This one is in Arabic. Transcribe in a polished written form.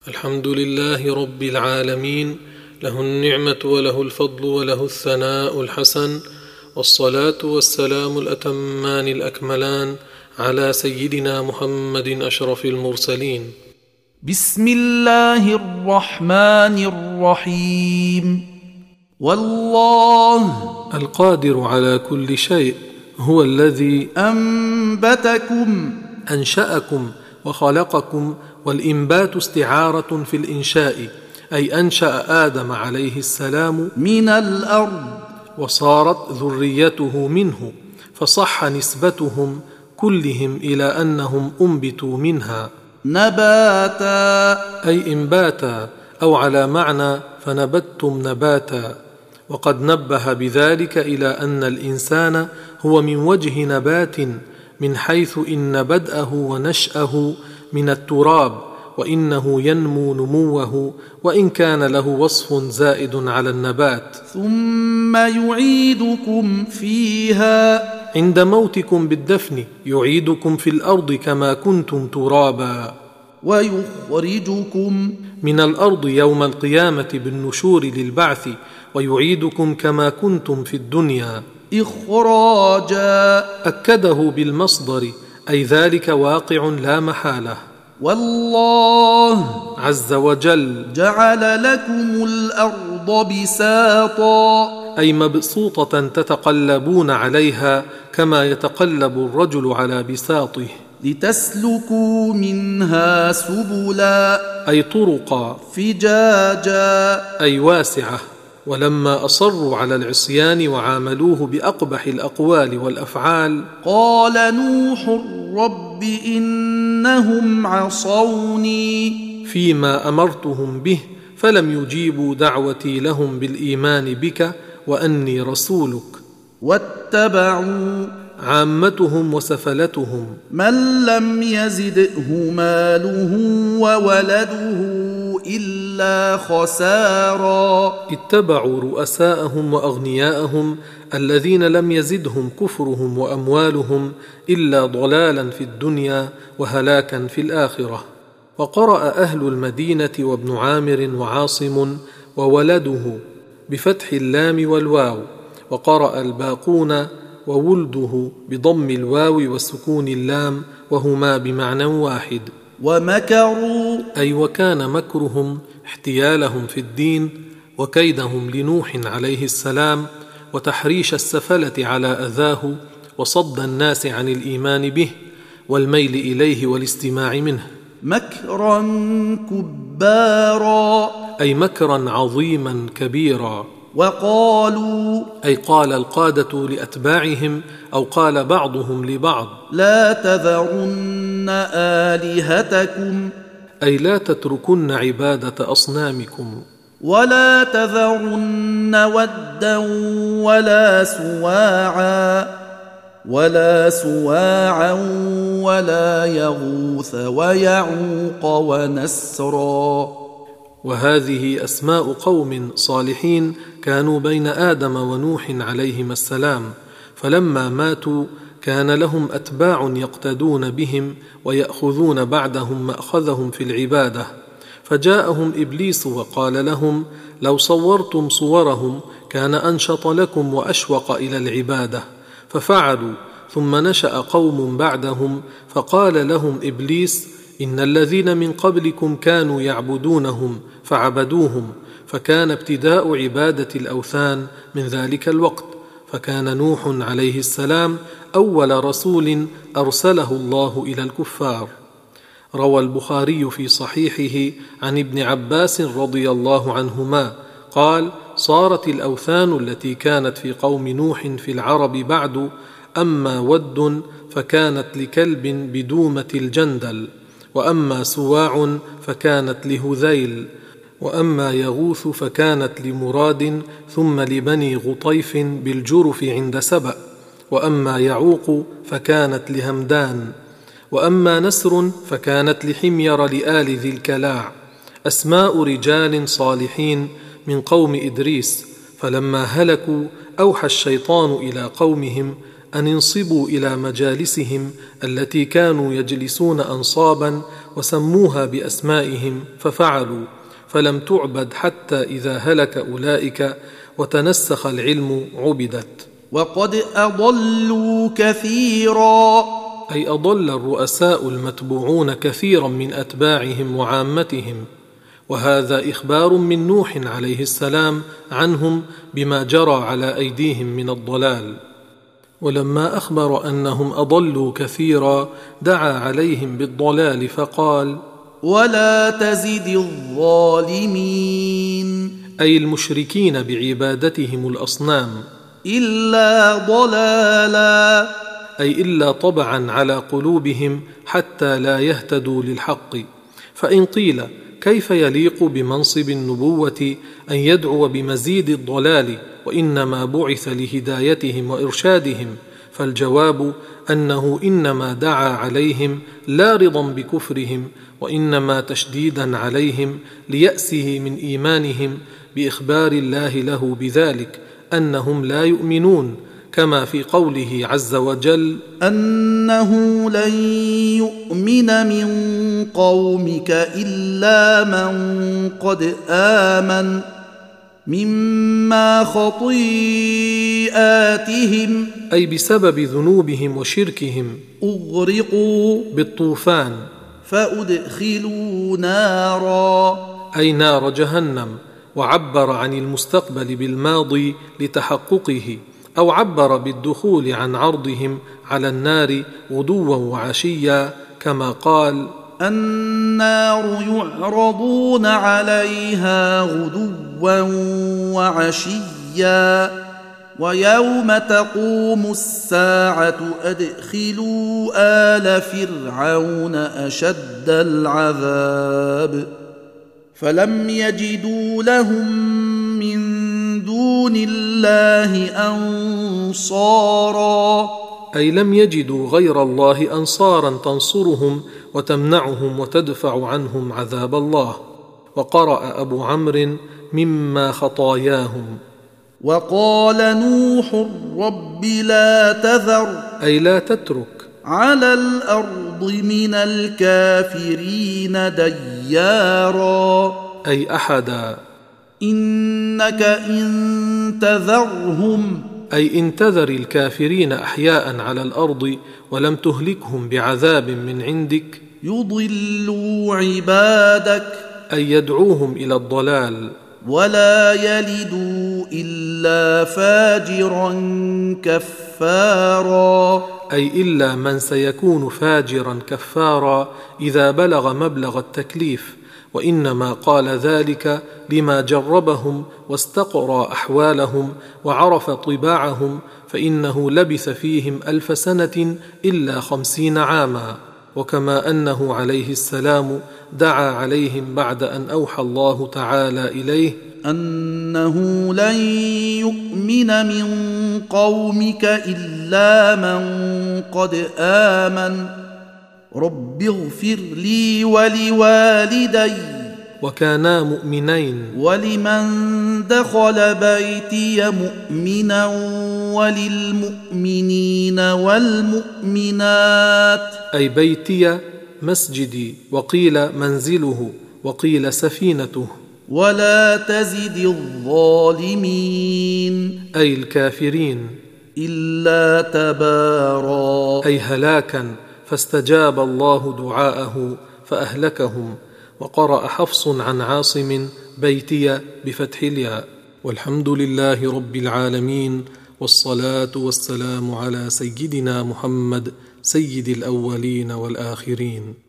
الحمد لله رب العالمين، له النعمة وله الفضل وله الثناء الحسن، والصلاة والسلام الأتمان الأكملان على سيدنا محمد أشرف المرسلين. بسم الله الرحمن الرحيم. والله القادر على كل شيء هو الذي أنشأكم وخلقكم، والإنبات استعارة في الإنشاء، أي أنشأ آدم عليه السلام من الأرض وصارت ذريته منه، فصح نسبتهم كلهم إلى أنهم أنبتوا منها نباتا، أي إنباتا، أو على معنى فنبتتم نباتا. وقد نبه بذلك إلى أن الإنسان هو من وجه نبات، من حيث إن بدءه ونشأه من التراب، وإنه ينمو نموه وإن كان له وصف زائد على النبات. ثم يعيدكم فيها عند موتكم بالدفن يعيدكم في الأرض كما كنتم ترابا، ويخرجكم من الأرض يوم القيامة بالنشور للبعث، ويعيدكم كما كنتم في الدنيا إخراجا، أكده بالمصدر، أي ذلك واقع لا محالة. والله عز وجل جعل لكم الأرض بساطا، أي مبسوطة تتقلبون عليها كما يتقلب الرجل على بساطه، لتسلكوا منها سبلا، أي طرقا، فجاجا، أي واسعة. ولما أصروا على العصيان وعاملوه بأقبح الأقوال والأفعال، قال نوح رب إنهم عصوني فيما أمرتهم به، فلم يجيبوا دعوتي لهم بالإيمان بك وأني رسولك، واتبعوا عامتهم وسفلتهم من لم يزده ماله وولده إلا خسارا، اتبعوا رؤساءهم وأغنياءهم الذين لم يزدهم كفرهم وأموالهم إلا ضلالا في الدنيا وهلاكا في الآخرة. وقرأ أهل المدينة وابن عامر وعاصم وولده بفتح اللام والواو، وقرأ الباقون وولده بضم الواو وسكون اللام، وهما بمعنى واحد. ومكروا، أي وكان مكرهم احتيالهم في الدين وكيدهم لنوح عليه السلام، وتحريش السفلة على أذاه، وصد الناس عن الإيمان به والميل إليه والاستماع منه، مكرا كبارا، أي مكرا عظيما كبيرا. وقالوا، أي قال القادة لأتباعهم، أو قال بعضهم لبعض، لا تذرن آلهتكم، أي لا تتركن عبادة أصنامكم، ولا تذرن ودا ولا سواعا ولا يغوث ويعوق ونسرا. وهذه أسماء قوم صالحين كانوا بين آدم ونوح عليهما السلام، فلما ماتوا كان لهم أتباع يقتدون بهم ويأخذون بعدهم مأخذهم في العبادة، فجاءهم إبليس وقال لهم لو صورتم صورهم كان أنشط لكم وأشوق إلى العبادة، ففعلوا. ثم نشأ قوم بعدهم فقال لهم إبليس إن الذين من قبلكم كانوا يعبدونهم فعبدوهم، فكان ابتداء عبادة الأوثان من ذلك الوقت، فكان نوح عليه السلام أول رسول أرسله الله إلى الكفار. روى البخاري في صحيحه عن ابن عباس رضي الله عنهما قال صارت الأوثان التي كانت في قوم نوح في العرب بعد، أما ود فكانت لكلب بدومة الجندل، وأما سواع فكانت لهذيل، وأما يغوث فكانت لمراد، ثم لبني غطيف بالجرف عند سبأ، وأما يعوق فكانت لهمدان، وأما نسر فكانت لحمير لآل ذي الكلاع، أسماء رجال صالحين من قوم إدريس. فلما هلكوا أوحى الشيطان إلى قومهم أن انصبوا إلى مجالسهم التي كانوا يجلسون أنصابا وسموها بأسمائهم، ففعلوا، فلم تعبد حتى إذا هلك أولئك وتنسخ العلم عبدت. وقد أضلوا كثيرا، أي أضل الرؤساء المتبوعون كثيرا من أتباعهم وعامتهم، وهذا إخبار من نوح عليه السلام عنهم بما جرى على أيديهم من الضلال. ولما أخبر أنهم أضلوا كثيرا دعا عليهم بالضلال فقال: ولا تزد الظالمين، أي المشركين بعبادتهم الأصنام، إلا ضلالا، أي إلا طبعا على قلوبهم حتى لا يهتدوا للحق. فإن قيل: كيف يليق بمنصب النبوة أن يدعو بمزيد الضلال وإنما بعث لهدايتهم وإرشادهم؟ فالجواب أنه إنما دعا عليهم لا رضا بكفرهم، وإنما تشديدا عليهم ليأسه من إيمانهم بإخبار الله له بذلك أنهم لا يؤمنون، كما في قوله عز وجل: أنه لن يؤمن من قومك إلا من قد آمن مما خطيئاتهم، أي بسبب ذنوبهم وشركهم أغرقوا بالطوفان فأدخلوا نارا، أي نار جهنم، وعبر عن المستقبل بالماضي لتحققه، أو عبر بالدخول عن عرضهم على النار غدوا وعشيا، كما قال: النار يعرضون عليها غدوا وعشيا ويوم تقوم الساعة أدخلوا آل فرعون أشد العذاب، فلم يجدوا لهم من دون الله أنصارا، أي لم يجدوا غير الله أنصارا تنصرهم وتمنعهم وتدفع عنهم عذاب الله. وقرأ أبو عمرو: مما خطاياهم. وقال نوح رب لا تذر، أي لا تترك على الأرض من الكافرين ديارا، أي أحدا، إنك إن تذرهم، أي إن تذر الكافرين أحياء على الأرض ولم تهلكهم بعذاب من عندك، يضلوا عبادك، أي يدعوهم إلى الضلال، ولا يلدوا إلا فاجرا كفارا، أي إلا من سيكون فاجرا كفارا إذا بلغ مبلغ التكليف، وإنما قال ذلك لما جربهم واستقرى أحوالهم وعرف طباعهم، فإنه لبث فيهم 1000 سنة إلا 50 عاما. وكما أنه عليه السلام دعا عليهم بعد أن أوحى الله تعالى إليه أنه لن يؤمن من قومك إلا من قد آمن رب اغفر لي ولوالدي، وكانا مؤمنين، ولمن دخل بيتي مؤمنا وللمؤمنين والمؤمنات، أي بيتي مسجدي، وقيل منزله، وقيل سفينته. ولا تزد الظالمين، أي الكافرين، إلا تبارا، أي هلاكا، فاستجاب الله دعاءه فأهلكهم. وقرأ حفص عن عاصم بيتي بفتح الياء. والحمد لله رب العالمين، والصلاة والسلام على سيدنا محمد سيد الأولين والآخرين.